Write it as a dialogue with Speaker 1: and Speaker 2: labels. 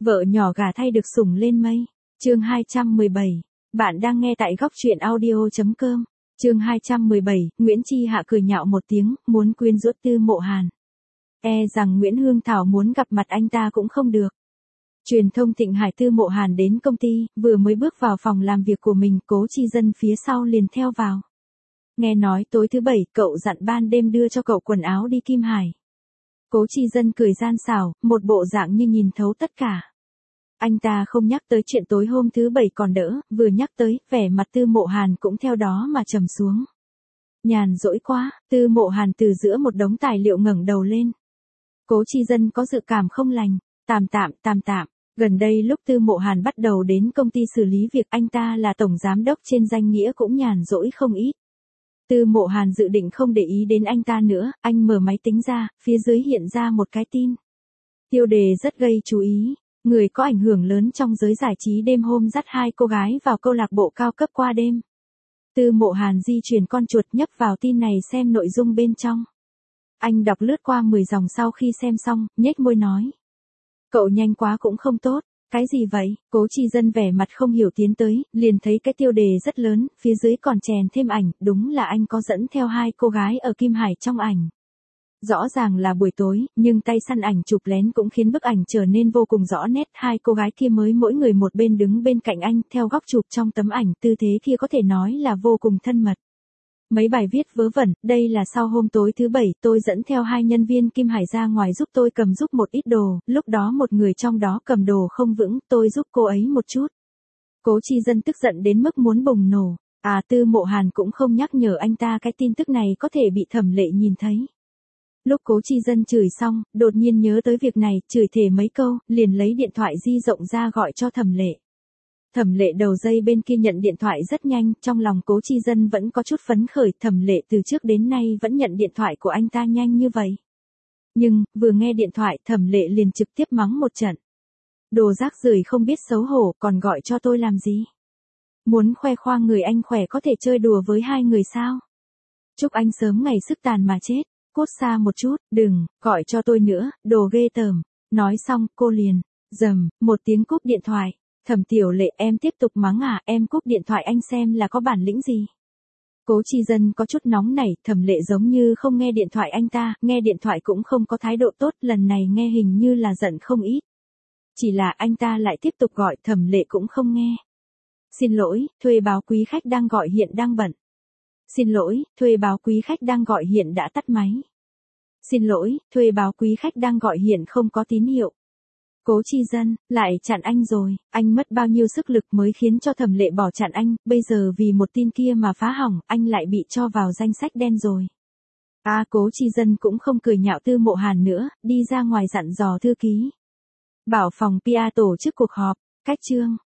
Speaker 1: Vợ nhỏ gả thay được sủng lên mây. Chương 217. Bạn đang nghe tại góc truyện audio.com. Chương 217, Nguyễn Chi Hạ cười nhạo một tiếng, muốn quyến rũ Tư Mộ Hàn. E rằng Nguyễn Hương Thảo muốn gặp mặt anh ta cũng không được. Truyền thông Thịnh Hải Tư Mộ Hàn đến công ty, vừa mới bước vào phòng làm việc của mình, Cố Chi Dân phía sau liền theo vào. Nghe nói tối thứ bảy cậu dặn ban đêm đưa cho cậu quần áo đi Kim Hải. Cố Chi Dân cười gian xảo, một bộ dạng như nhìn thấu tất cả. Anh ta không nhắc tới chuyện tối hôm thứ bảy còn đỡ, vừa nhắc tới, vẻ mặt Tư Mộ Hàn cũng theo đó mà trầm xuống. Nhàn rỗi quá, Tư Mộ Hàn từ giữa một đống tài liệu ngẩng đầu lên. Cố Chi Dân có dự cảm không lành, tạm. Gần đây lúc Tư Mộ Hàn bắt đầu đến công ty xử lý việc, anh ta là tổng giám đốc trên danh nghĩa cũng nhàn rỗi không ít. Tư Mộ Hàn dự định không để ý đến anh ta nữa, anh mở máy tính ra, phía dưới hiện ra một cái tin. Tiêu đề rất gây chú ý. Người có ảnh hưởng lớn trong giới giải trí đêm hôm dắt hai cô gái vào câu lạc bộ cao cấp qua đêm. Tư Mộ Hàn di chuyển con chuột nhấp vào tin này xem nội dung bên trong. Anh đọc lướt qua 10 dòng sau khi xem xong, nhếch môi nói. Cậu nhanh quá cũng không tốt. Cái gì vậy? Cố Chi Dân vẻ mặt không hiểu tiến tới, liền thấy cái tiêu đề rất lớn, phía dưới còn chèn thêm ảnh, đúng là anh có dẫn theo hai cô gái ở Kim Hải trong ảnh. Rõ ràng là buổi tối, nhưng tay săn ảnh chụp lén cũng khiến bức ảnh trở nên vô cùng rõ nét. Hai cô gái kia mới mỗi người một bên đứng bên cạnh anh, theo góc chụp trong tấm ảnh, tư thế kia có thể nói là vô cùng thân mật. Mấy bài viết vớ vẩn, đây là sau hôm tối thứ bảy, tôi dẫn theo hai nhân viên Kim Hải ra ngoài giúp tôi cầm giúp một ít đồ, lúc đó một người trong đó cầm đồ không vững, tôi giúp cô ấy một chút. Cố Chi Dân tức giận đến mức muốn bùng nổ. Tư Mộ Hàn cũng không nhắc nhở anh ta cái tin tức này có thể bị Thẩm Lệ nhìn thấy. Lúc Cố Chi Dân chửi xong, đột nhiên nhớ tới việc này, chửi thề mấy câu, liền lấy điện thoại di động ra gọi cho Thẩm Lệ. Thẩm Lệ đầu dây bên kia nhận điện thoại rất nhanh, trong lòng Cố Chi Dân vẫn có chút phấn khởi, Thẩm Lệ từ trước đến nay vẫn nhận điện thoại của anh ta nhanh như vậy. Nhưng, vừa nghe điện thoại, Thẩm Lệ liền trực tiếp mắng một trận. Đồ rác rưởi không biết xấu hổ, còn gọi cho tôi làm gì? Muốn khoe khoang người anh khỏe có thể chơi đùa với hai người sao? Chúc anh sớm ngày sức tàn mà chết. Cút xa một chút, đừng, gọi cho tôi nữa, đồ ghê tởm. Nói xong, cô liền, một tiếng cúp điện thoại. Thẩm Tiểu Lệ, em tiếp tục mắng em cúp điện thoại anh xem là có bản lĩnh gì. Cố Chi Dân có chút nóng nảy, Thẩm Lệ giống như không nghe điện thoại anh ta, nghe điện thoại cũng không có thái độ tốt, lần này nghe hình như là giận không ít. Chỉ là anh ta lại tiếp tục gọi, Thẩm Lệ cũng không nghe. Xin lỗi, thuê báo quý khách đang gọi hiện đang bận. Xin lỗi, thuê báo quý khách đang gọi hiện đã tắt máy. Xin lỗi, thuê báo quý khách đang gọi hiện không có tín hiệu. Cố Chi Dân, lại chặn anh rồi, anh mất bao nhiêu sức lực mới khiến cho Thẩm Lệ bỏ chặn anh, bây giờ vì một tin kia mà phá hỏng, anh lại bị cho vào danh sách đen rồi. Cố Chi Dân cũng không cười nhạo Tư Mộ Hàn nữa, đi ra ngoài dặn dò thư ký. Bảo phòng PR tổ chức cuộc họp, cách chương.